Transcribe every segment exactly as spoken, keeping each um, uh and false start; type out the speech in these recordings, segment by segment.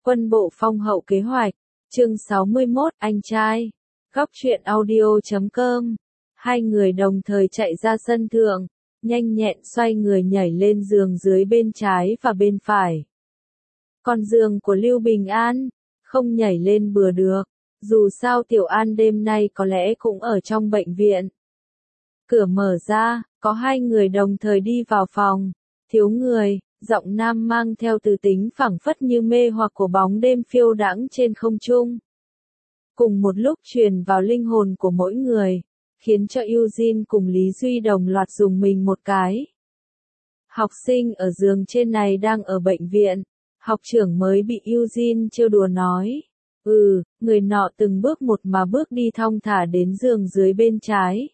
Quân bộ phong hậu kế hoạch, chương sáu mươi mốt, anh trai, góc truyện audio chấm com. Hai người đồng thời chạy ra sân thượng, nhanh nhẹn xoay người nhảy lên giường dưới bên trái và bên phải. Còn giường của Lưu Bình An, không nhảy lên bừa được, dù sao Tiểu An đêm nay có lẽ cũng ở trong bệnh viện. Cửa mở ra, có hai người đồng thời đi vào phòng, thiếu người. Giọng nam mang theo từ tính phảng phất như mê hoặc của bóng đêm phiêu đãng trên không trung. Cùng một lúc truyền vào linh hồn của mỗi người, khiến cho Eugene cùng Lý Duy đồng loạt dùng mình một cái. Học sinh ở giường trên này đang ở bệnh viện, học trưởng mới bị Eugene trêu đùa nói. Ừ, người nọ từng bước một mà bước đi thong thả đến giường dưới bên trái.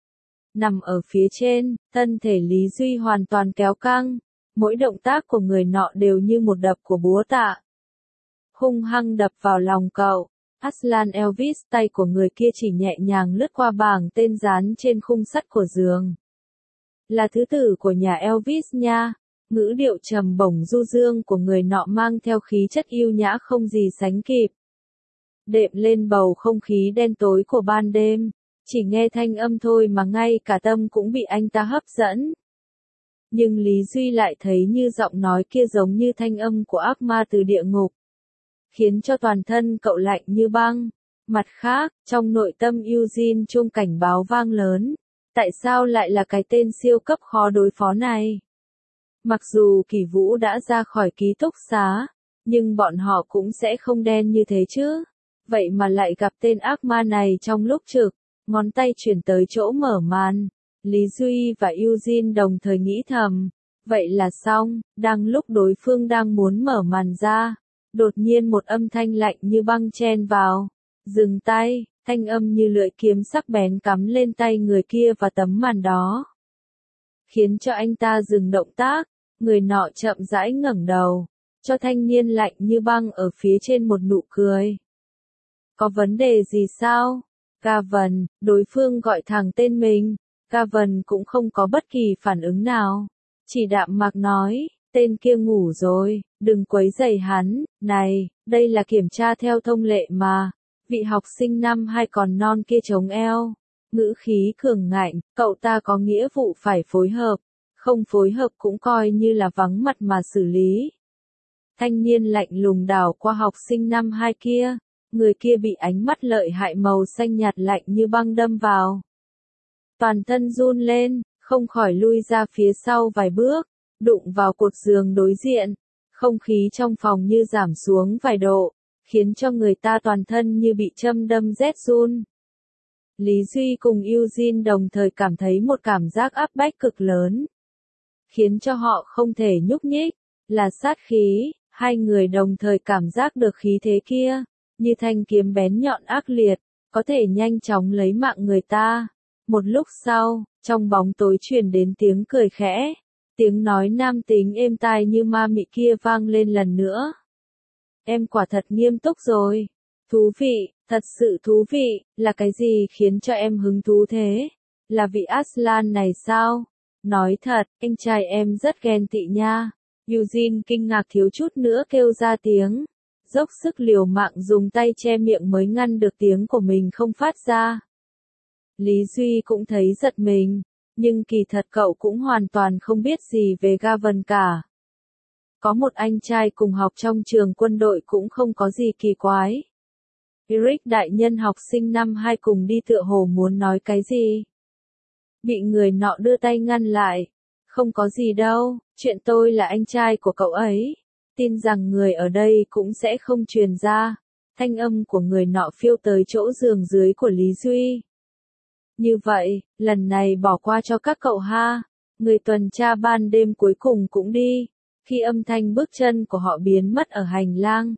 Nằm ở phía trên, thân thể Lý Duy hoàn toàn kéo căng. Mỗi động tác của người nọ đều như một đập của búa tạ. Hung hăng đập vào lòng cậu. Aslan Elvis, tay của người kia chỉ nhẹ nhàng lướt qua bảng tên dán trên khung sắt của giường. Là thứ tử của nhà Elvis nha. Ngữ điệu trầm bổng du dương của người nọ mang theo khí chất yêu nhã không gì sánh kịp. Đệm lên bầu không khí đen tối của ban đêm. Chỉ nghe thanh âm thôi mà ngay cả tâm cũng bị anh ta hấp dẫn. Nhưng Lý Duy lại thấy như giọng nói kia giống như thanh âm của ác ma từ địa ngục. Khiến cho toàn thân cậu lạnh như băng. Mặt khác, trong nội tâm Eugene chuông cảnh báo vang lớn. Tại sao lại là cái tên siêu cấp khó đối phó này? Mặc dù Kỳ Vũ đã ra khỏi ký túc xá, nhưng bọn họ cũng sẽ không đen như thế chứ. Vậy mà lại gặp tên ác ma này trong lúc trực, ngón tay chuyển tới chỗ mở màn. Lý Duy và Eugene đồng thời nghĩ thầm, vậy là xong, đang lúc đối phương đang muốn mở màn ra, đột nhiên một âm thanh lạnh như băng chen vào, dừng tay, thanh âm như lưỡi kiếm sắc bén cắm lên tay người kia và tấm màn đó. Khiến cho anh ta dừng động tác, người nọ chậm rãi ngẩng đầu, cho thanh niên lạnh như băng ở phía trên một nụ cười. Có vấn đề gì sao? Gavin, đối phương gọi thẳng tên mình. Gavin cũng không có bất kỳ phản ứng nào. Chỉ đạm mạc nói, tên kia ngủ rồi, đừng quấy rầy hắn, này, đây là kiểm tra theo thông lệ mà. Vị học sinh năm hai còn non kia chống eo. Ngữ khí cường ngạnh, cậu ta có nghĩa vụ phải phối hợp. Không phối hợp cũng coi như là vắng mặt mà xử lý. Thanh niên lạnh lùng đảo qua học sinh năm hai kia. Người kia bị ánh mắt lợi hại màu xanh nhạt lạnh như băng đâm vào. Toàn thân run lên, không khỏi lui ra phía sau vài bước, đụng vào cột giường đối diện. Không khí trong phòng như giảm xuống vài độ, khiến cho người ta toàn thân như bị châm đâm rét run. Lý Duy cùng Eugene đồng thời cảm thấy một cảm giác áp bách cực lớn. Khiến cho họ không thể nhúc nhích, là sát khí, hai người đồng thời cảm giác được khí thế kia, như thanh kiếm bén nhọn ác liệt, có thể nhanh chóng lấy mạng người ta. Một lúc sau, trong bóng tối truyền đến tiếng cười khẽ, tiếng nói nam tính êm tai như ma mị kia vang lên lần nữa. Em quả thật nghiêm túc rồi. Thú vị, thật sự thú vị, là cái gì khiến cho em hứng thú thế? Là vị Aslan này sao? Nói thật, anh trai em rất ghen tị nha. Eugene kinh ngạc thiếu chút nữa kêu ra tiếng. Dốc sức liều mạng dùng tay che miệng mới ngăn được tiếng của mình không phát ra. Lý Duy cũng thấy giật mình, nhưng kỳ thật cậu cũng hoàn toàn không biết gì về Gavin cả. Có một anh trai cùng học trong trường quân đội cũng không có gì kỳ quái. Eric đại nhân học sinh năm hai cùng đi tựa hồ muốn nói cái gì. Bị người nọ đưa tay ngăn lại. Không có gì đâu, chuyện tôi là anh trai của cậu ấy. Tin rằng người ở đây cũng sẽ không truyền ra. Thanh âm của người nọ phiêu tới chỗ giường dưới của Lý Duy. Như vậy, lần này bỏ qua cho các cậu ha. Người tuần tra ban đêm cuối cùng cũng đi. Khi âm thanh bước chân của họ biến mất ở hành lang.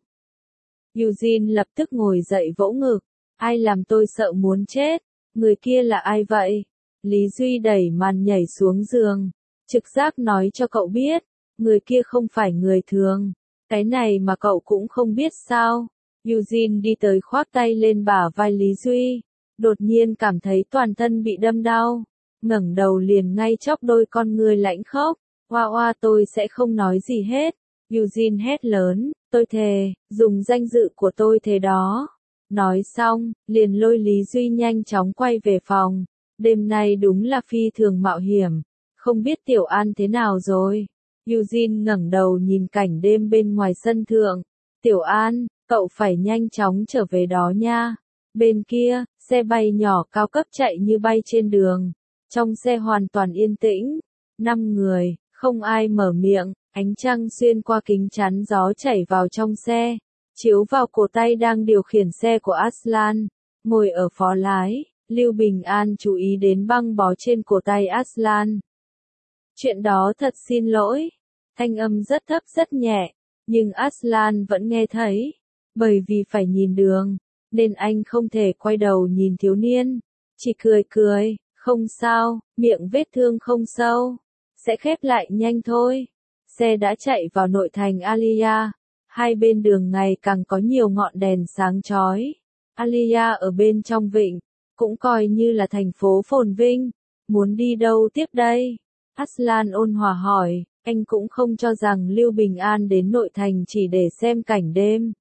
Eugene lập tức ngồi dậy vỗ ngực. Ai làm tôi sợ muốn chết? Người kia là ai vậy? Lý Duy đẩy màn nhảy xuống giường. Trực giác nói cho cậu biết. Người kia không phải người thường. Cái này mà cậu cũng không biết sao? Eugene đi tới khoác tay lên bả vai Lý Duy. Đột nhiên cảm thấy toàn thân bị đâm đau. Ngẩng đầu liền ngay chóc đôi con ngươi lãnh khốc. Oa oa tôi sẽ không nói gì hết. Eugene hét lớn, tôi thề, dùng danh dự của tôi thề đó. Nói xong, liền lôi Lý Duy nhanh chóng quay về phòng. Đêm nay đúng là phi thường mạo hiểm. Không biết Tiểu An thế nào rồi? Eugene ngẩng đầu nhìn cảnh đêm bên ngoài sân thượng. Tiểu An, cậu phải nhanh chóng trở về đó nha. Bên kia, xe bay nhỏ cao cấp chạy như bay trên đường. Trong xe hoàn toàn yên tĩnh. Năm người, không ai mở miệng. Ánh trăng xuyên qua kính chắn gió chảy vào trong xe, chiếu vào cổ tay đang điều khiển xe của Aslan. Ngồi ở phó lái, Lưu Bình An chú ý đến băng bó trên cổ tay Aslan. Chuyện đó thật xin lỗi. Thanh âm rất thấp rất nhẹ, nhưng Aslan vẫn nghe thấy. Bởi vì phải nhìn đường, nên anh không thể quay đầu nhìn thiếu niên. Chỉ cười cười, không sao, miệng vết thương không sâu, sẽ khép lại nhanh thôi. Xe đã chạy vào nội thành Alia. Hai bên đường ngày càng có nhiều ngọn đèn sáng chói. Alia ở bên trong vịnh, cũng coi như là thành phố phồn vinh. Muốn đi đâu tiếp đây? Aslan ôn hòa hỏi, anh cũng không cho rằng Lưu Bình An đến nội thành chỉ để xem cảnh đêm.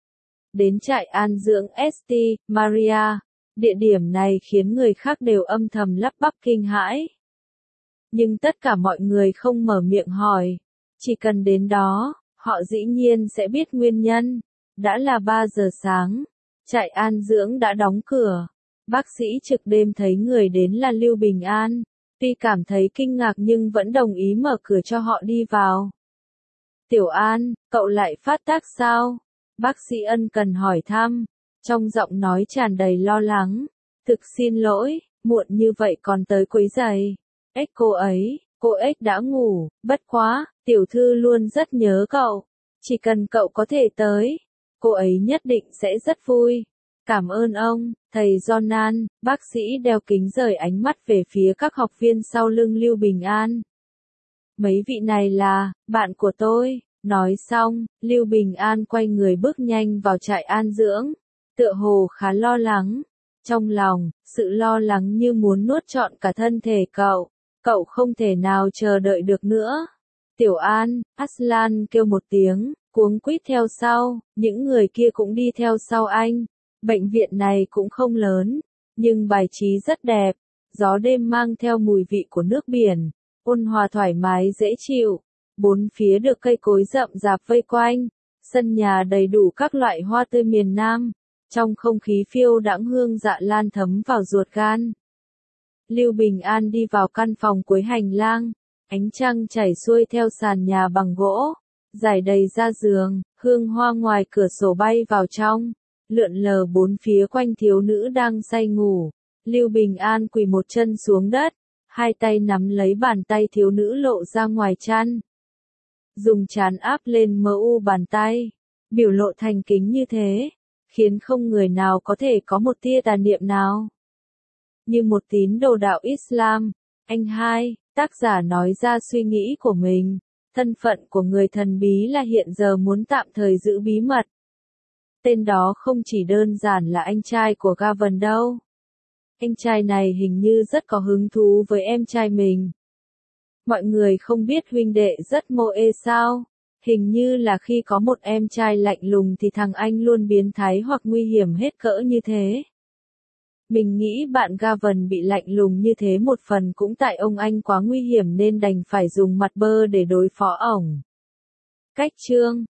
Đến trại an dưỡng St. Maria, địa điểm này khiến người khác đều âm thầm lắp bắp kinh hãi. Nhưng tất cả mọi người không mở miệng hỏi. Chỉ cần đến đó, họ dĩ nhiên sẽ biết nguyên nhân. Đã là ba giờ sáng, trại an dưỡng đã đóng cửa. Bác sĩ trực đêm thấy người đến là Lưu Bình An. Tuy cảm thấy kinh ngạc nhưng vẫn đồng ý mở cửa cho họ đi vào. Tiểu An, cậu lại phát tác sao? Bác sĩ ân cần hỏi thăm, trong giọng nói tràn đầy lo lắng. Thực xin lỗi, muộn như vậy còn tới quấy rầy. Ếch cô ấy, cô ếch đã ngủ, bất quá, tiểu thư luôn rất nhớ cậu. Chỉ cần cậu có thể tới, cô ấy nhất định sẽ rất vui. Cảm ơn ông, thầy Jonan. Bác sĩ đeo kính rời ánh mắt về phía các học viên sau lưng Lưu Bình An. Mấy vị này là, bạn của tôi. Nói xong, Lưu Bình An quay người bước nhanh vào trại an dưỡng. Tựa hồ khá lo lắng. Trong lòng, sự lo lắng như muốn nuốt trọn cả thân thể cậu. Cậu không thể nào chờ đợi được nữa. Tiểu An, Aslan kêu một tiếng, cuống quýt theo sau, những người kia cũng đi theo sau anh. Bệnh viện này cũng không lớn, nhưng bài trí rất đẹp. Gió đêm mang theo mùi vị của nước biển, ôn hòa thoải mái dễ chịu. Bốn phía được cây cối rậm rạp vây quanh, sân nhà đầy đủ các loại hoa tươi miền Nam. Trong không khí phiêu đãng hương dạ lan thấm vào ruột gan. Lưu Bình An đi vào căn phòng cuối hành lang, ánh trăng chảy xuôi theo sàn nhà bằng gỗ, rải đầy ra giường, hương hoa ngoài cửa sổ bay vào trong, lượn lờ bốn phía quanh thiếu nữ đang say ngủ. Lưu Bình An quỳ một chân xuống đất, hai tay nắm lấy bàn tay thiếu nữ lộ ra ngoài chăn. Dùng trán áp lên mờ u bàn tay, biểu lộ thành kính như thế, khiến không người nào có thể có một tia tà niệm nào. Như một tín đồ đạo Islam, anh hai, tác giả nói ra suy nghĩ của mình, thân phận của người thần bí là hiện giờ muốn tạm thời giữ bí mật. Tên đó không chỉ đơn giản là anh trai của Gavin đâu. Anh trai này hình như rất có hứng thú với em trai mình. Mọi người không biết huynh đệ rất mô ê sao? Hình như là khi có một em trai lạnh lùng thì thằng anh luôn biến thái hoặc nguy hiểm hết cỡ như thế. Mình nghĩ bạn Gavin bị lạnh lùng như thế một phần cũng tại ông anh quá nguy hiểm nên đành phải dùng mặt bơ để đối phó ổng. Cách chương